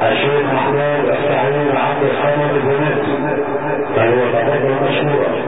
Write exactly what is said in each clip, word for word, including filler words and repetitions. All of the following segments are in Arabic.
الشيخ محمود السعيد عبد الصمد البنات فهو تفضل مشهورا.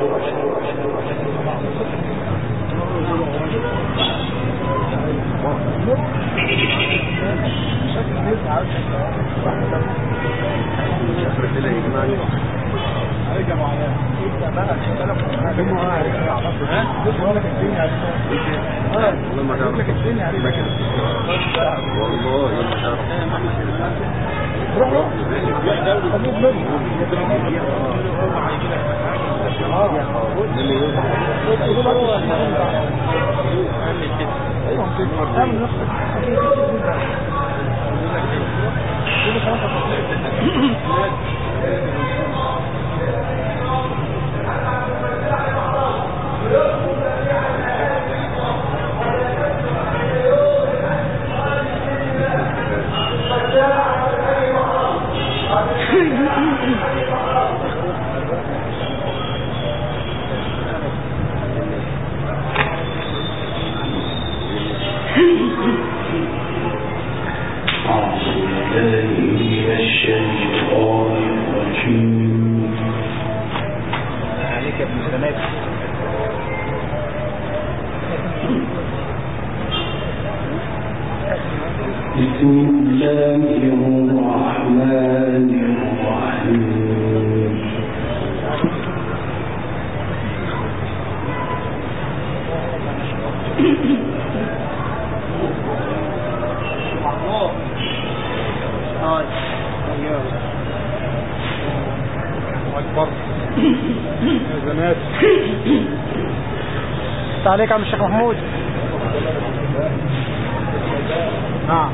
عليك عم الشيخ محمود. نعم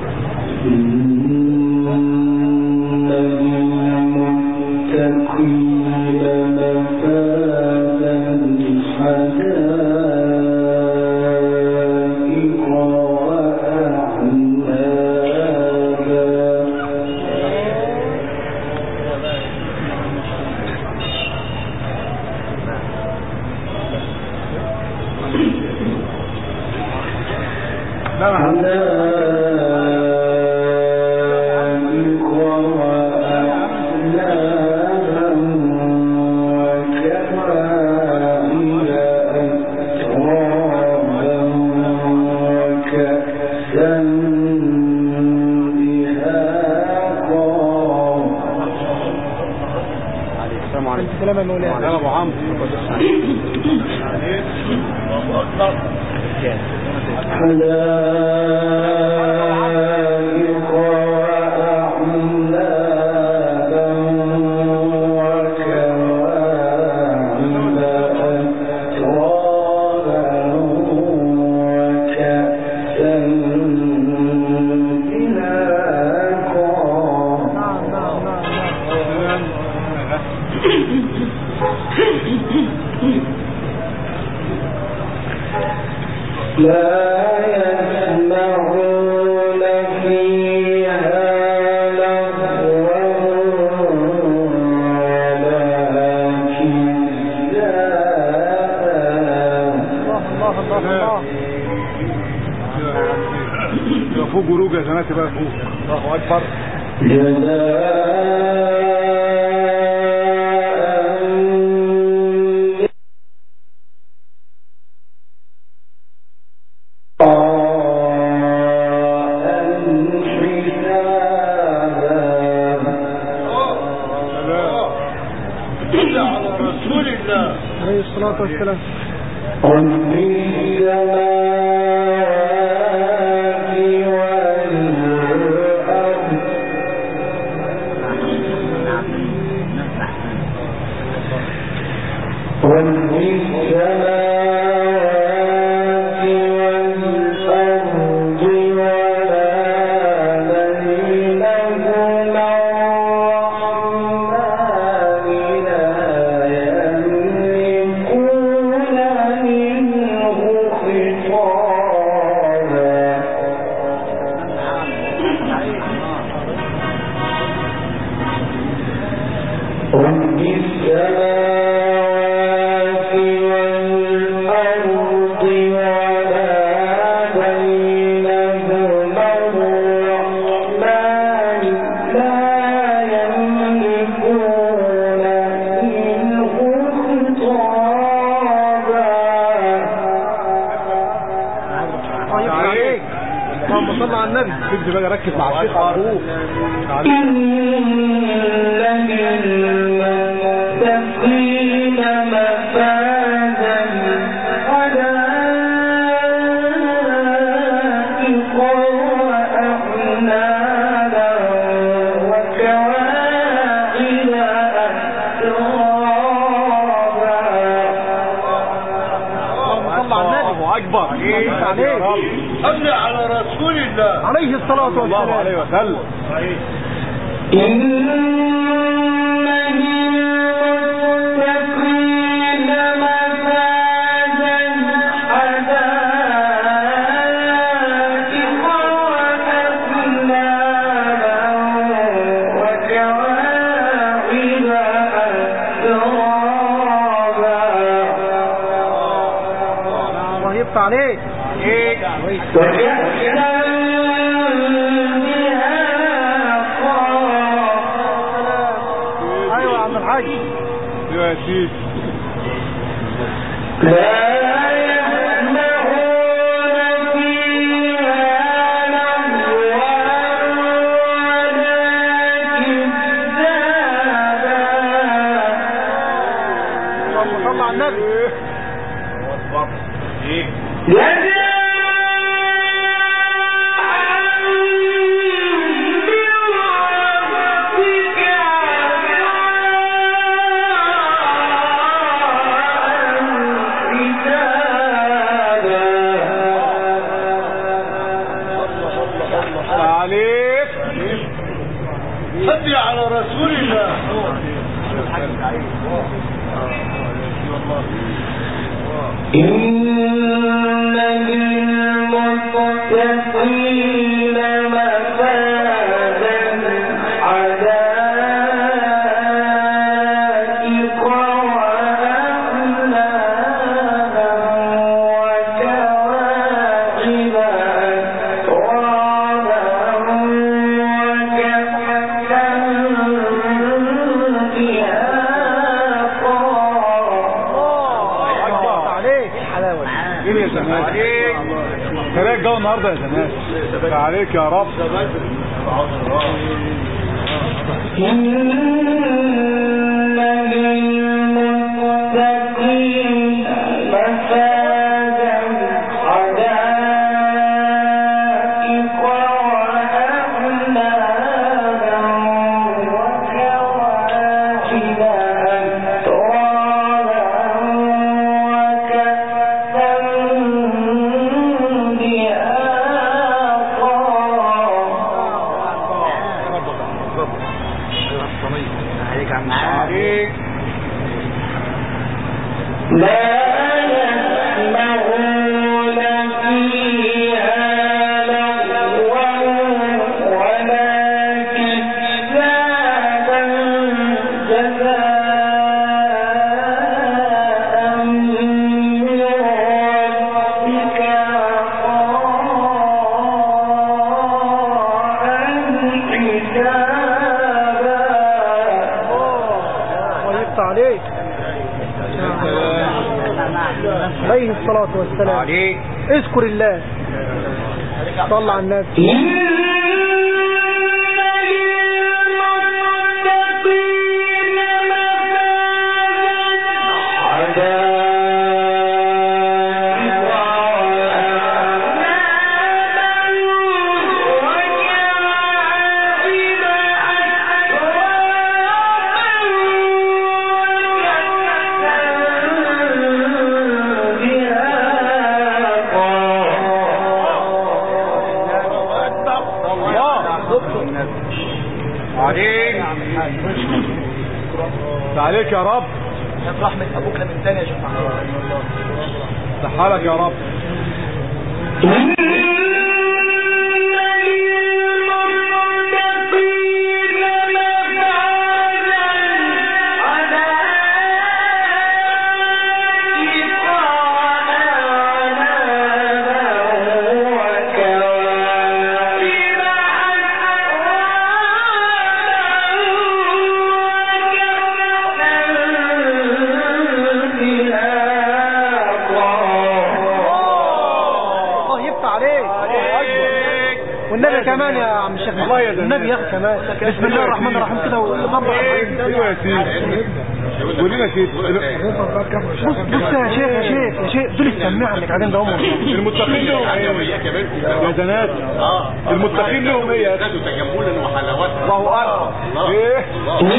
Oh الشيخ عروف. صل على رسول الله عليه الصلاة والسلام عليه وسلم. عليك ايوه يا عم الحاج يا سيدي صلى على النبي. صل على رسول الله. إن للمتقين مفازا حدائق وأعنابا وكواعب أترابا وكأسا ايه يا زمان كراك جو النهارده يا زمان عليك يا رب. إن للمتقين مفازا حدائق وأعنابا وكواعب أترابا وكأسا عليك لا يسمعون فيها لغوا ولا كذابا جزاء من ربك عطاء حسابا. عليك عليه الصلاة والسلام. عليك اذكر الله. صل على النبي. عليك عليك يا رب. رحمة ابوك من تاني يا شيخ محمود. صحالك يا رب. عليك والله يا زلمه النبي يا اخي كمان. بسم الله الرحمن الرحيم كده وظبط. ايوه يا سيدي قول لنا كده. بص بص يا شيخ يا شيخ يا شيخ دول السماعه اللي قاعدين ده هم المتقين لهم ايه يا زنات؟ المتقين لهم ايه يا اخي؟ تجملا وحلاوه. الله اكبر. ايه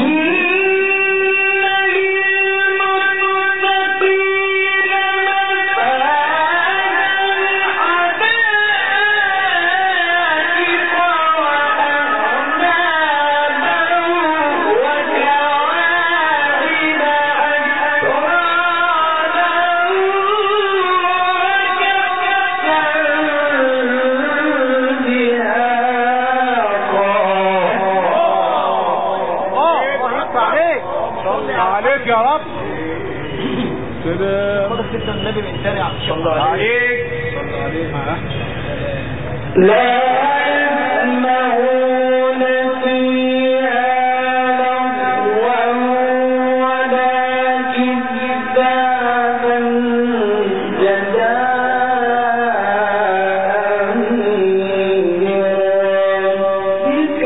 عليك يا رب. سلام. النبي من تاني الله عليك. لا يسمعون فيها لغوا ولا كذابا جزاء من ربك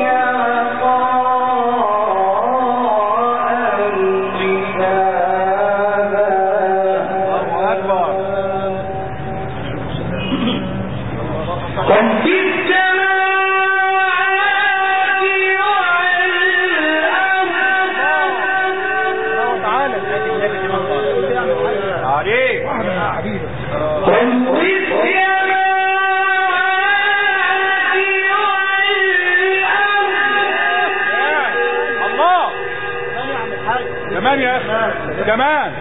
كمان يا اخي كمان.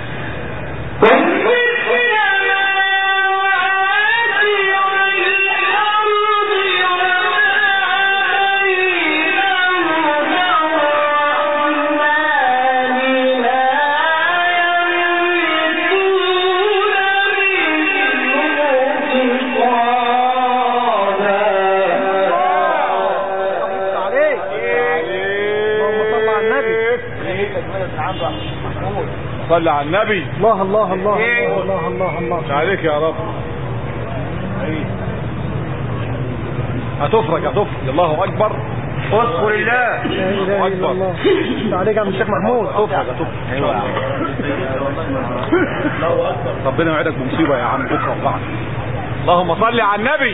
صلى على النبي. الله الله الله الله الله الله عليك يا رب. هتفرج هتفرج. الله اكبر. اذكر الله. لا اله الا الله. عليك يا عم الشيخ محمود. هتفرج هتفرج. ايوه ربنا يوعدك بمصيبه يا عم بكره وبعد. اللهم صل على النبي.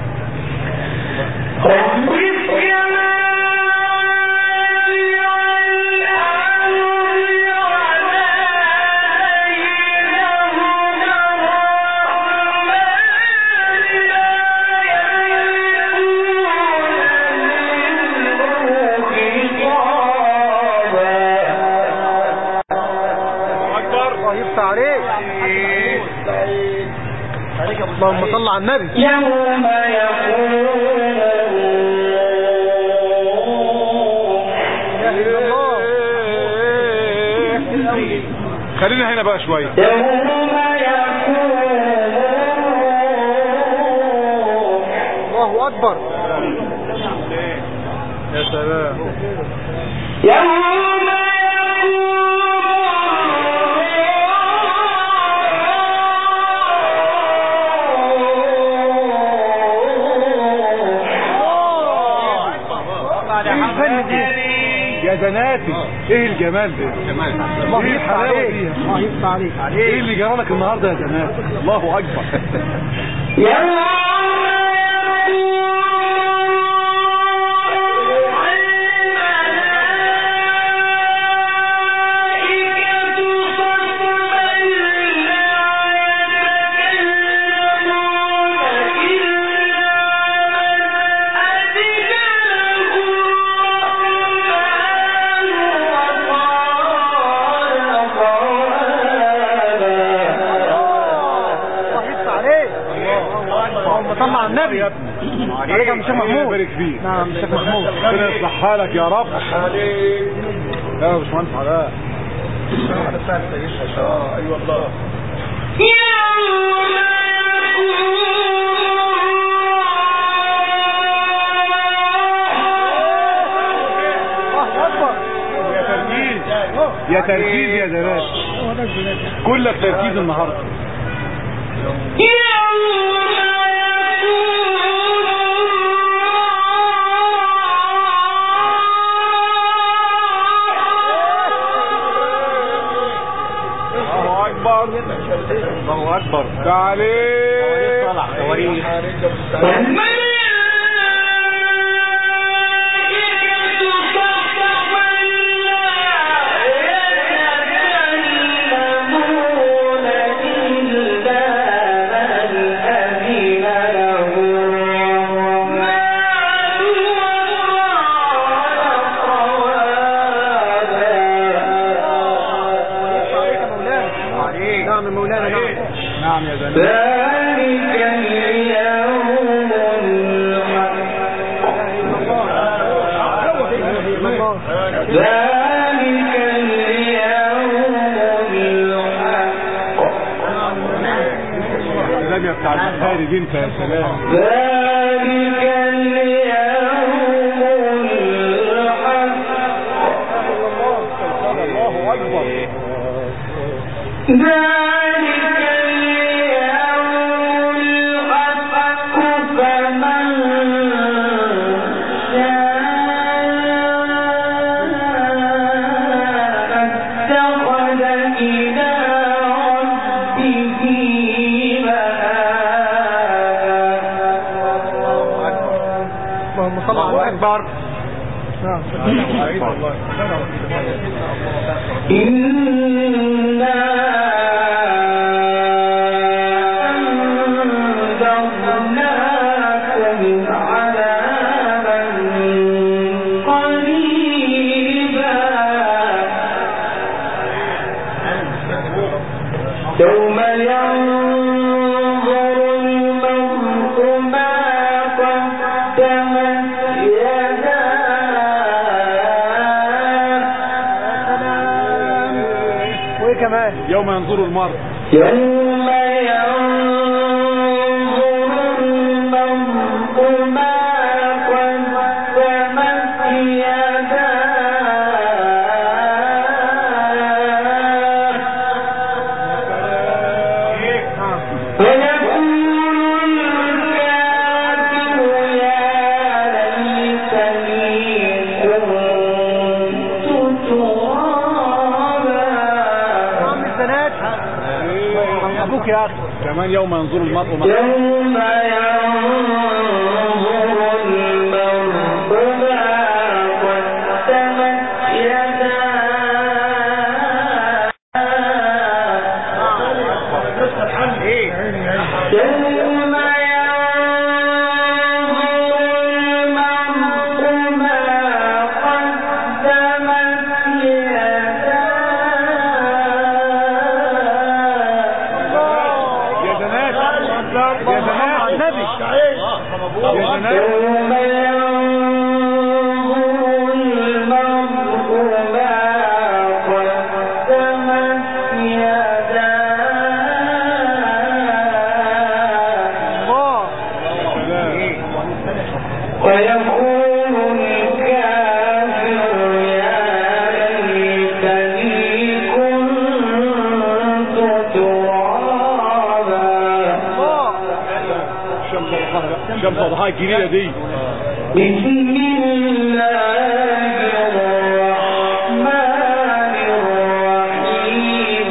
اللهم صل على النبي. يوم يقول خلينا هنا بقى شوية. يوم يقول الله أكبر. يا سلام. يوم يا زناتي ايه الجمال ده؟ جمال. الله يفتح عليك. الله يفتح عليك. ايه اللي جرى لك النهارده يا زناتي؟ الله اكبر. صلى على النبي. عليك يا شيخ محمود. يبارك فيك. نعم شيخ محمود. ربنا يصلح حالك يا رب. يا باشمهندس علاء. اه اي والله. يا تركيز يا تركيز يا زلال. كلك تركيز النهارده. تعالي طلع تواريخ نعم يا زلمة. ذلك اليوم الحق ذلك اليوم الحق السلام يا بتاع الخارج انت يا سلام. ذلك اليوم الحق الله أكبر. الله أكبر. إنا أنذرناكم عذابا قريبا يوم ينظر المرء ما قدمت يوم ينظر المرء يوم ينظر المرء ما قدمت يداه ويقول الكافر يا ليتني كنت ترابا. أبوك يا أخي كمان يوم ينظر المرء ما يوم ينظر المرء ما قدمت يداه يوم ويقول الكافر يا ليتني كنت ترابا. شمس الضحى الجديدة دي. بسم الله الرحمن الرحيم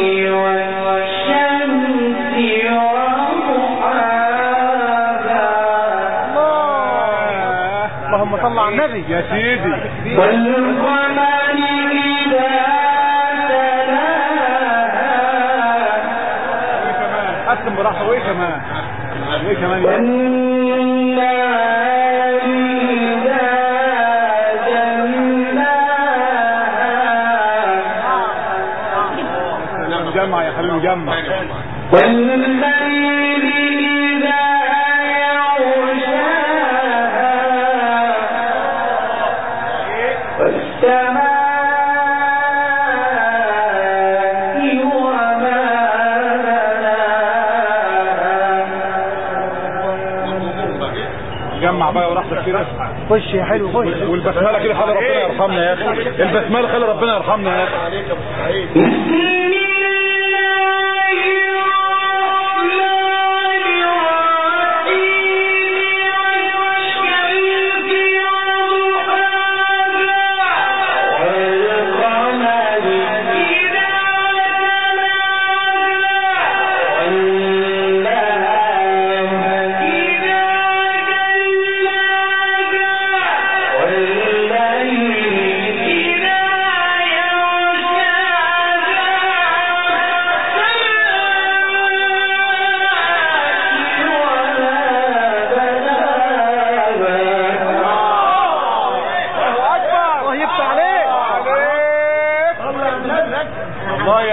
والشمس وضحاها. اللهم صل على النبي يا سيدي. والقمر إذا تلاها. قسم براحته. وايه كمان وايه كمان والنهار إذا جلاها. جمع يا خليل جمع. والليل إذا يغشاها والسماء وما بناها. جمع بقى وراحتك كده. خش يا حلو خش. والبسمله كده خلي ربنا يرحمنا يا اخي. البسمله خلي ربنا يرحمنا يا اخي. والنهار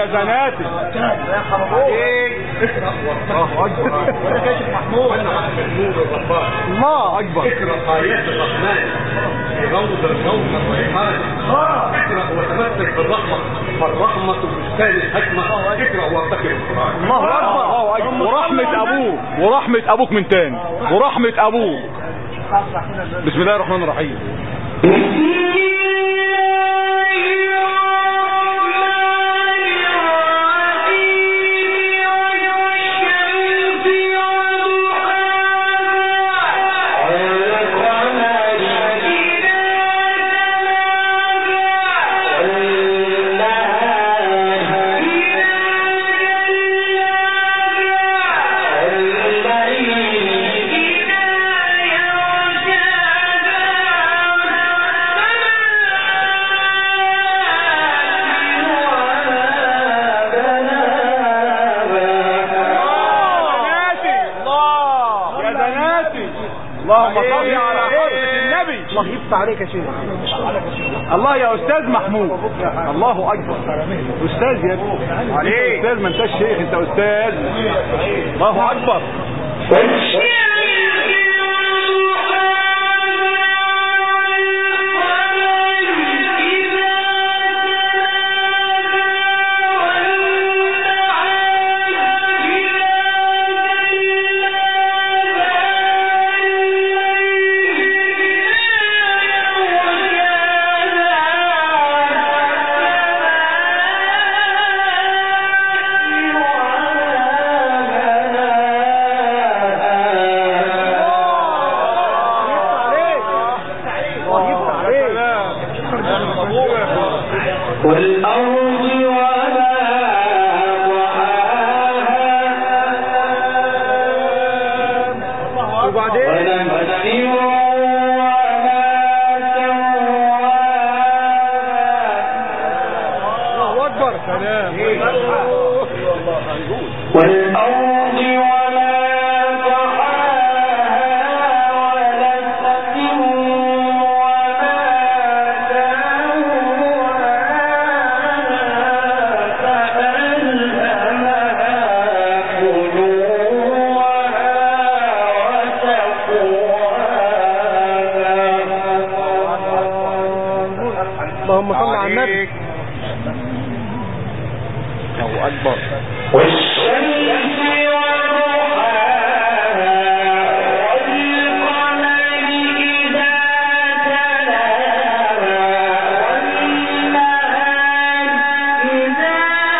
زناتي يا خرابوط الله اكبر ولا كاشف محمود الله اكبر اقرأ آيات الرحمن في روض الروض الريحان اقرأ وتمسك بالرحمة فالرحمة بستان الحكمة اقرأ وارتكب القرآن الله اكبر الله اكبر ورحمة ابوك ورحمة ابوك من تاني ورحمة ابوك. بسم الله الرحمن الرحيم. اللهم صل على حضرة النبي. الله يفتح عليك يا شيخ. الله يا استاذ محمود. الله اكبر. استاذ يا ابني. استاذ ما انتش شيخ انت استاذ. الله اكبر. والأرض وما ضحاها ونفس وما سواها. الله اكبر. سلام. والأرض وما اللهم صل على النبي. الله اكبر. والشمس وضحاها والقمر إذا تلاها والنهار إذا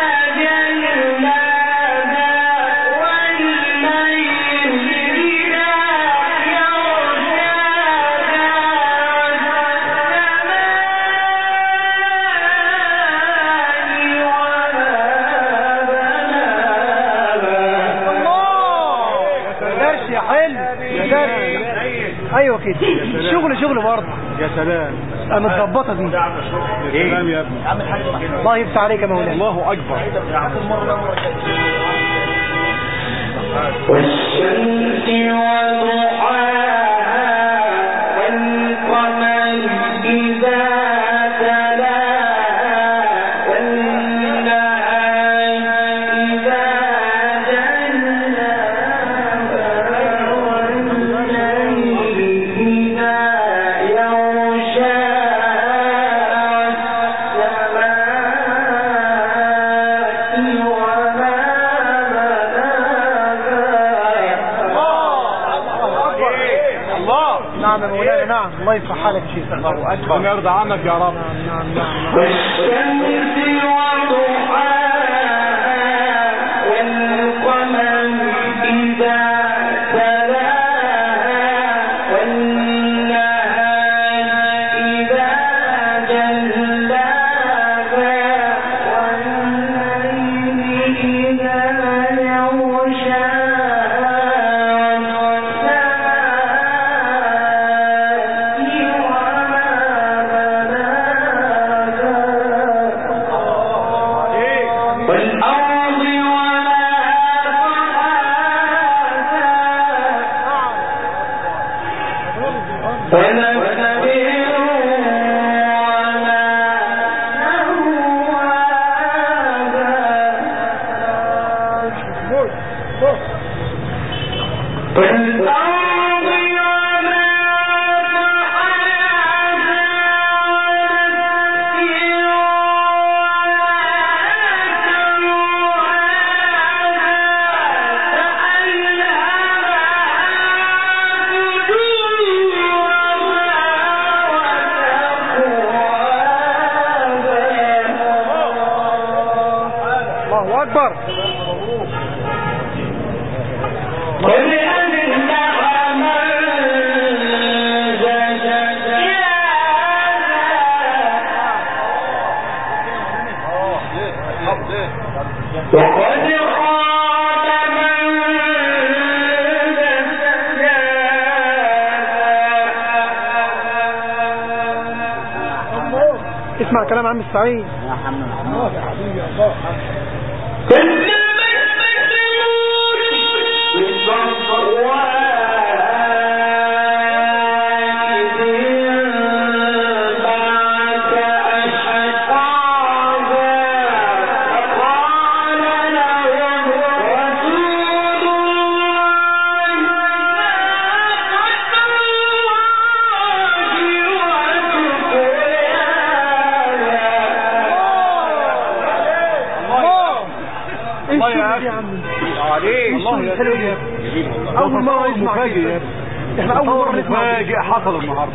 جلاها والليل إذا ايوه كده شغل شغل برضه. يا سلام. متظبطه دي. يا سلام يا ابني. الله يفتح عليك يا مولانا. الله اكبر. والشمس وضحاها والقمر إذا تلاها والنهار إذا جلاها والليل إذا يغشاها والسماء وما نعم يا مولانا. نعم الله يفتح حالك يا شيخ. الله اكبر. ربنا يرضى عنك يا رب. نعم نعم نعم. والشمس وضحاها والقمر إذا تلاها والنهار إذا جلاها والليل إذا يغشاها والسماء وما بناها. اكبر. اسمع كلام عم السعيد. يا حبيبي يا حبيبي الله. اول مرة نسمع كده. احنا اول مرة نسمع مفاجئ حصل النهارده.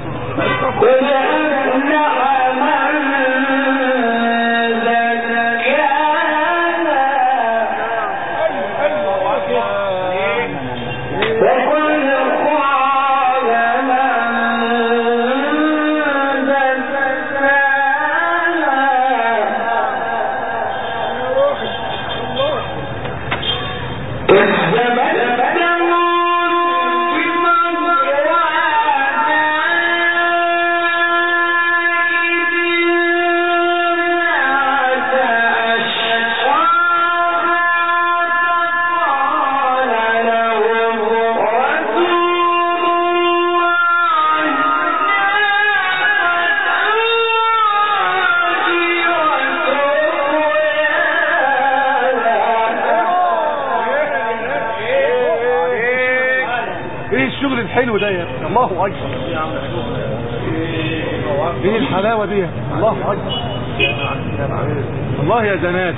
الحلو ده يا ابني. الله اكبر. ايه الحلاوه دي؟ الله اكبر. الله يا زناد.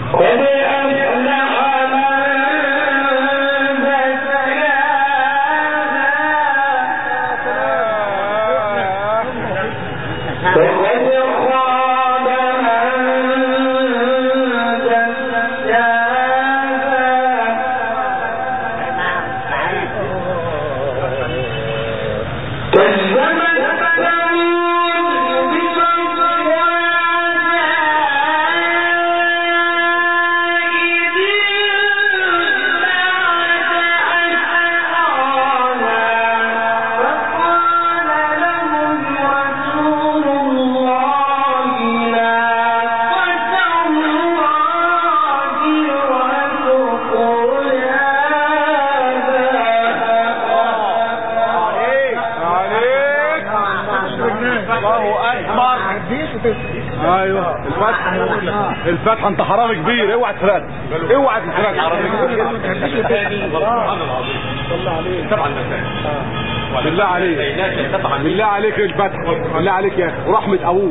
ايوه الفتح. الفتح انت حرامي كبير. اوعى تفرق. اوعى تفرق. حرامي كبير. سبحان العظيم. صلى عليه. طبعا بالله عليك. بالله عليك الفتح. بالله عليك يا اخي ورحمه ابوك.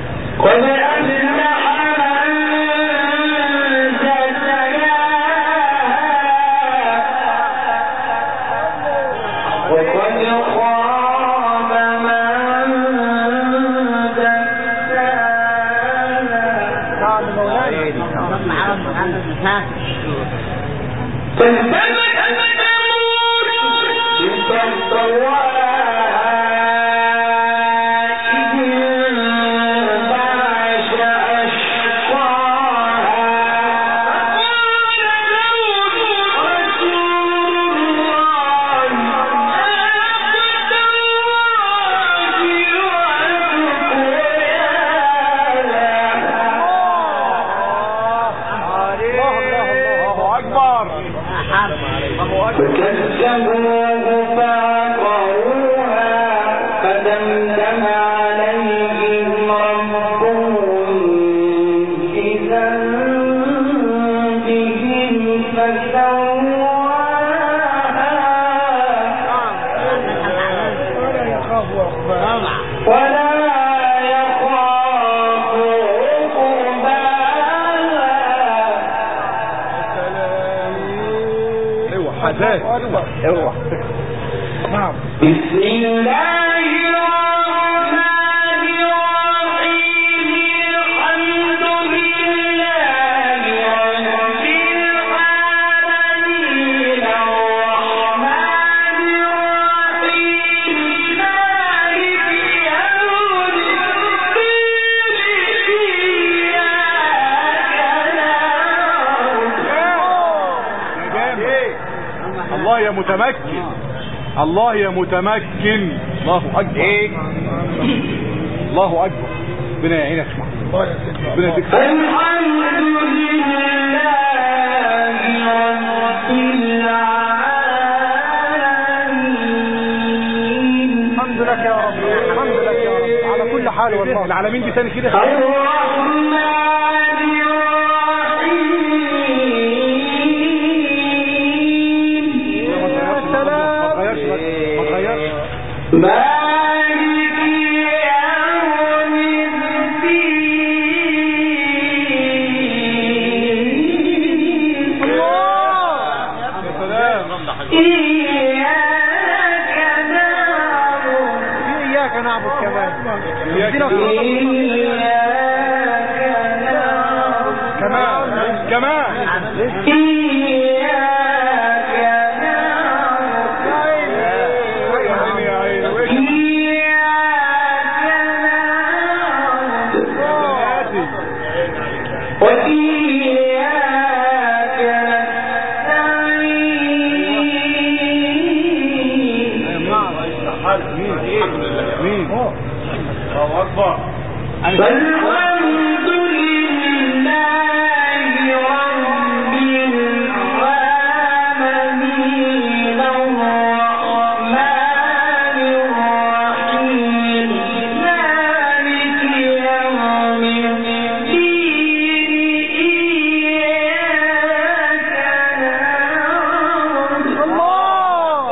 بسم الله الرحمن الرحيم الحمد لله رب العالمين يا متمكن، الله يا متمكن. الله اكبر. ايه الله اكبر. ربنا يعينك يا محمود، ربنا يديك الحمد لله رب العالمين. الحمد لك يا رب، الحمد لك يا رب على كل حال. والله العالمين دي تاني كده. الرحمن الرحيم. ما تغيرش ما تغيرش. مالك يوم الدين. يا سلام. إياك نعبد. إياك نعبد كمان. إياك اهدنا الصراط المستقيم. كمان كمان. فالحمد لله رب العالمين الرحمن الرحيم مالك يوم الدين إياك نعبد. الله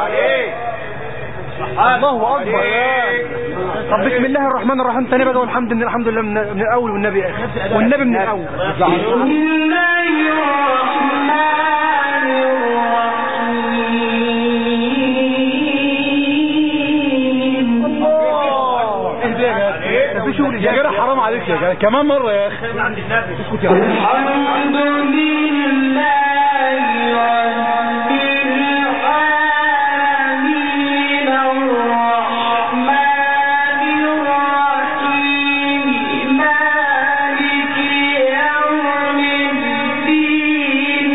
الله اكبر. طب بسم الله الرحمن الرحيم تاني بقى. والحمد لله الحمد لله من الاول والنبي اخر والنبي من الاول. بسم الله الرحمن الرحيم. ده في شغل يا جدع، حرام عليك يا جدع. كمان مره يا اخي. اسكت يا الحمد لله رب العالمين الرحمن الرحيم مالك يوم الدين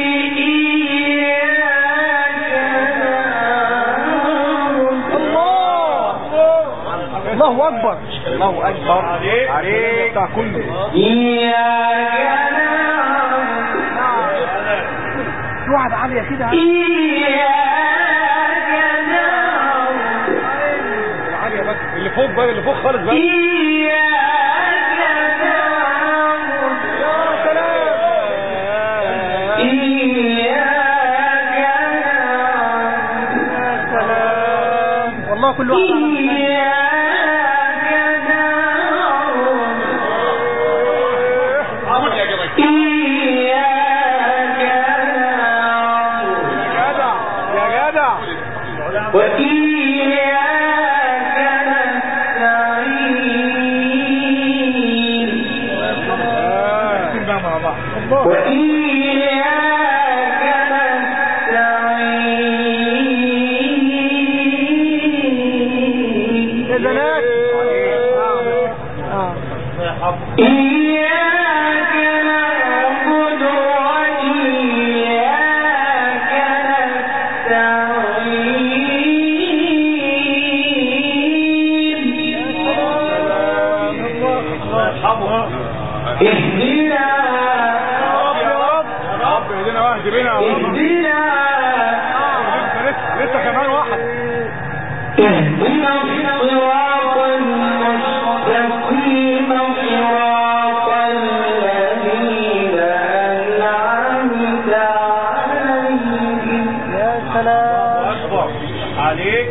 إياك نعبد. الله اكبر. الله اكبر عليك بتاع كله. إياك نعبد. في واحد عالية كده. إياك نعبد. عالية بس اللي فوق بقى، اللي فوق خالص بقى. إياك نعبد. يا سلام. إياك نعبد. يا سلام. والله كل واحد على إياك نعبد. إياك نعبد. جدع يا جدع. وإياك نستعين. وإياك نستعين. يا زناك. إياك نعبد وإياك نستعين. اهدنا يا رب يا رب اهدنا واهد بينا يا رب. اهدنا لسه لسه كمان واحد. اهدنا الصراط المستقيم صراط الذين أنعمت عليهم. يا سلام. اكبر عليك.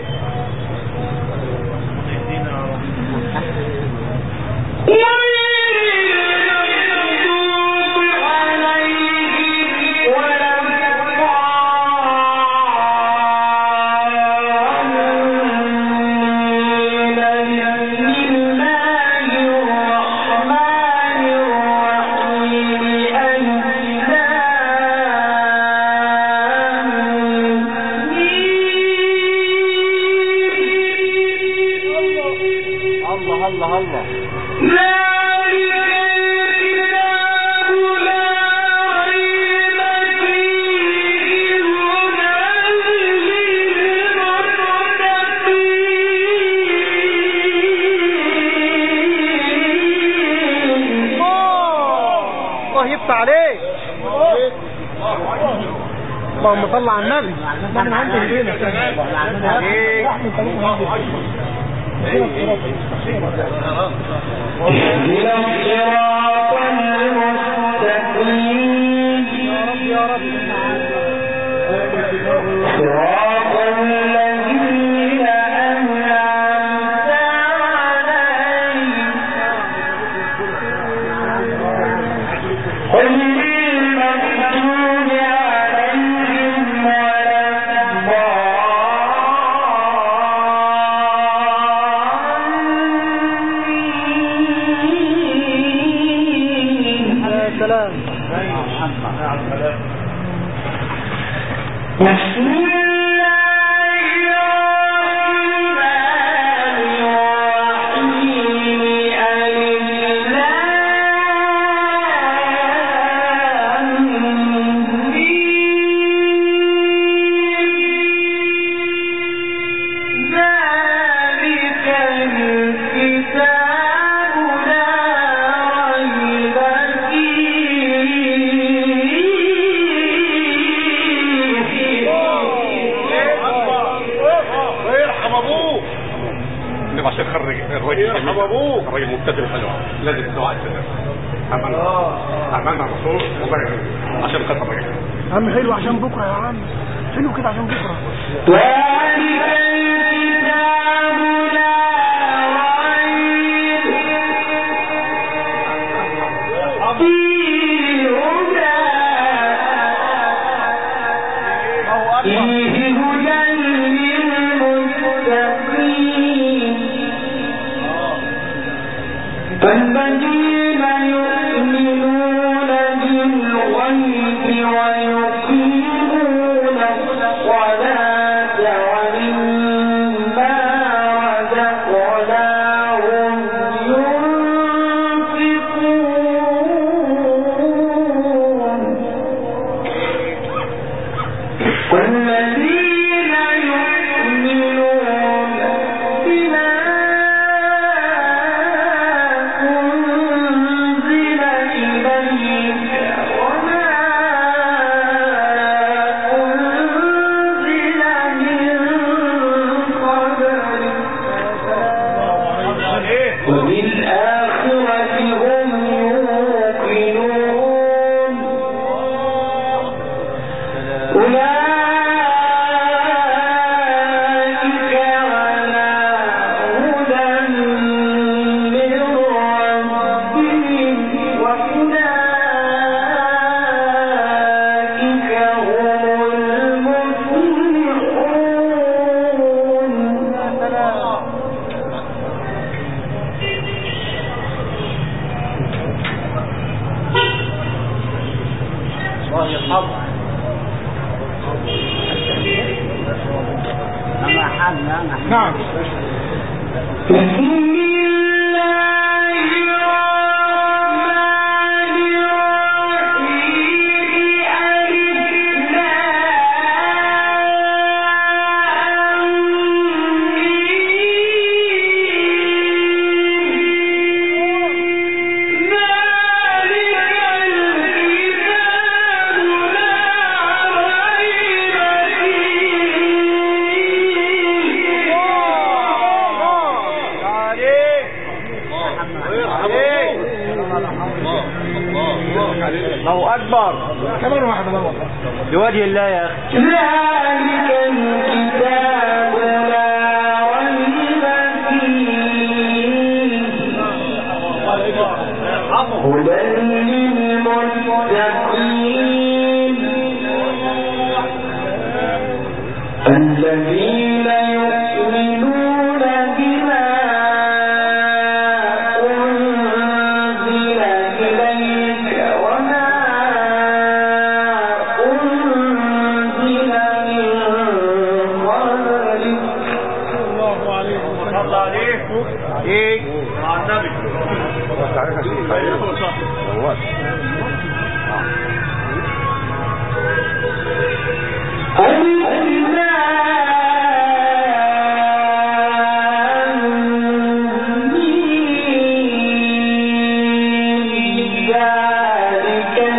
الله الله. ذلك الكتاب لا ريب فيه هدى يفتح عليك. اللهم صل على النبي. نحن عند هدينا اهدنا الصراط المستقيم يا رب صراط الذين أنعمت عليهم غير المغضوب عليهم ولا الضالين. يا سلام. بسم الله الرحمن الرحيم. ألف لام ميم. ذلك الكتاب لا ريب عشان خرج الراجل الراجل مبتدئ حلو لازم الدعاء كده امانه امانه الرسول عشان خاطر الراجل عم حلو عشان بكره يا عم. حلو كده عشان بكره. ذلك الكتاب لا ريب فيه هدى فيه هدى للمتقين الذين يؤمنون بالغيب ويقيمون الصلاة ومما رزقناهم ينفقون والذين يؤمنون بما أنزل إليك وما أنزل من قبلك وبالآخرة هم يوقنون أولئك على هدى من ربهم وأولئك هم المفلحون. نعم. بسم الله الرحمن الرحيم. ألف لام ميم. ذلك الكتاب لا ريب الله اكبر. كمان واحد الله لوجه الله يا اخي. ذلك الكتاب لا ريب فيه هدى للمتقين الذين يؤمنون بما أنزل إليك وما أنزل من قبلك الله عليه الله عليك. ايه مع النبي. ذلك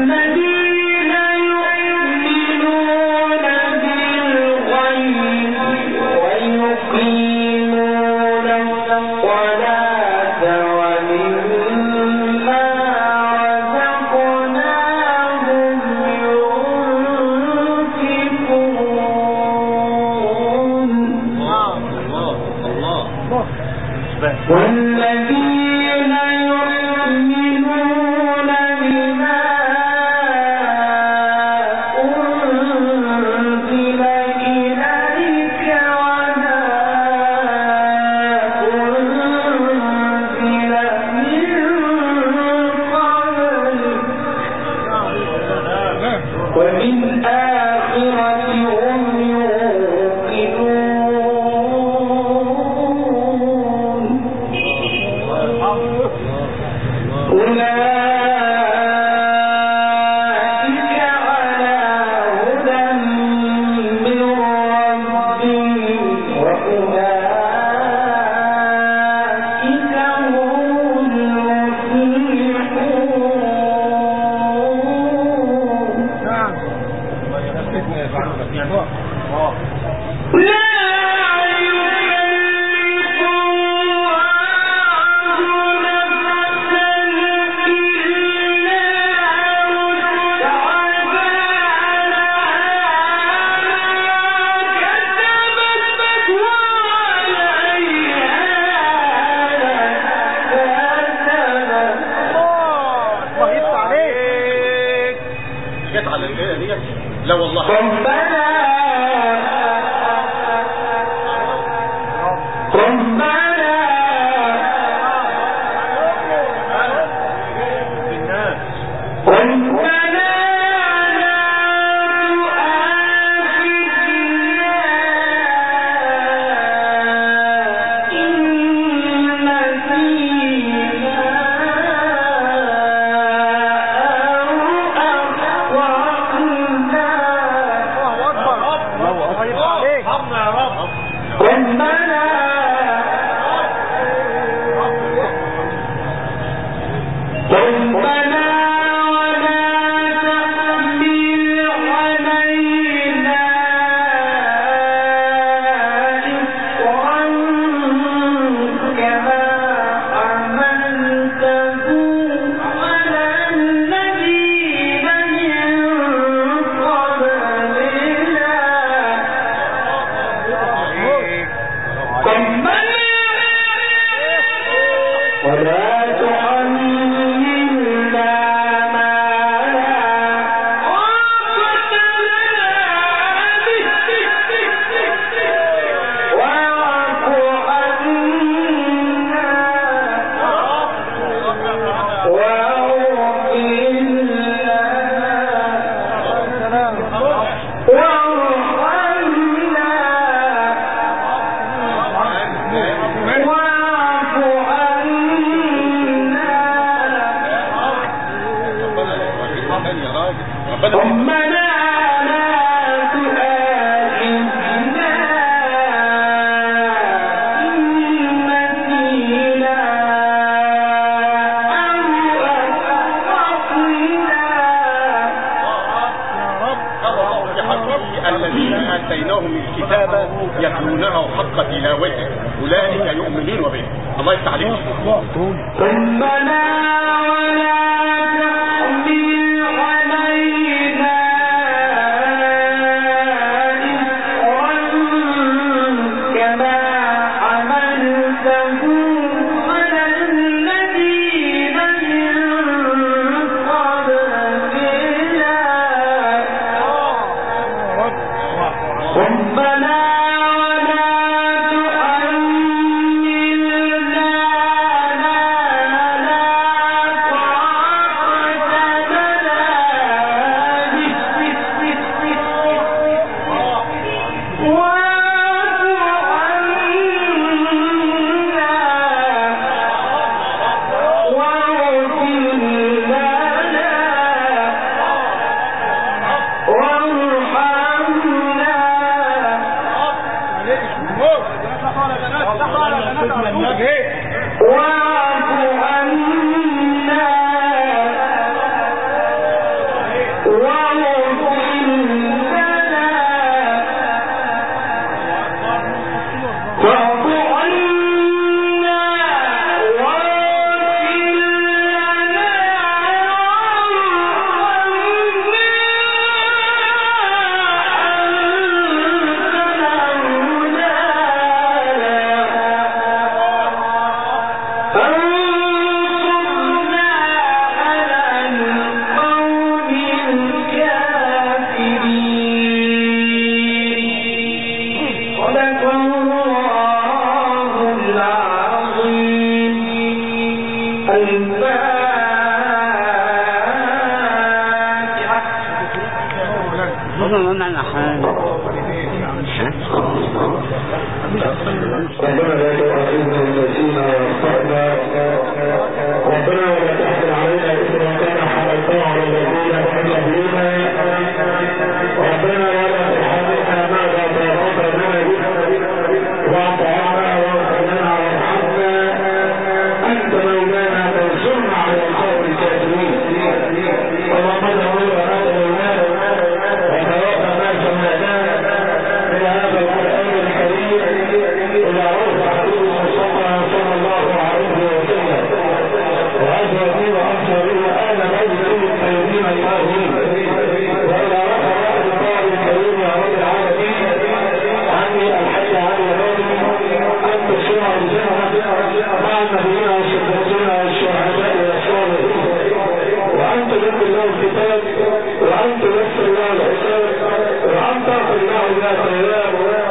الذين آتيناهم الكتاب يتلونه حق تلاوته أولئك يؤمنون به. الله يفتح عليك. ربنا ولا تحمل علينا إصرا كما حملته على الذين من قبلنا ربنا ولا تحملنا ربنا لا تؤاخذنا إن نسينا وأخطأنا ربنا ولا تحمل علينا إثما كما حملته على الذين من قبلنا ربنا ولا تحملنا ما لا طاقة لنا به واعف عنا واغفر لنا وارحمنا أنت مولانا فانصرنا على القوم الكافرين اللهم اجعل لنا مولانا وتوفنا ما سمعناه من هذا القرآن الكريم إلى روح حبيب المصطفى صلى الله عليه وسلم وأزواجه وأنصاره وآل بيته الطيبين الطاهرين وإلى روح رب الله الكريم يا رب العالمين عني الحج علي الرجل أن تسمع الجنة مع النبيين والصديقين والشهداء والصالحين وأن تجد الله الكتاب وأن تيسر الله الحساب وأن تغفر له ذات الله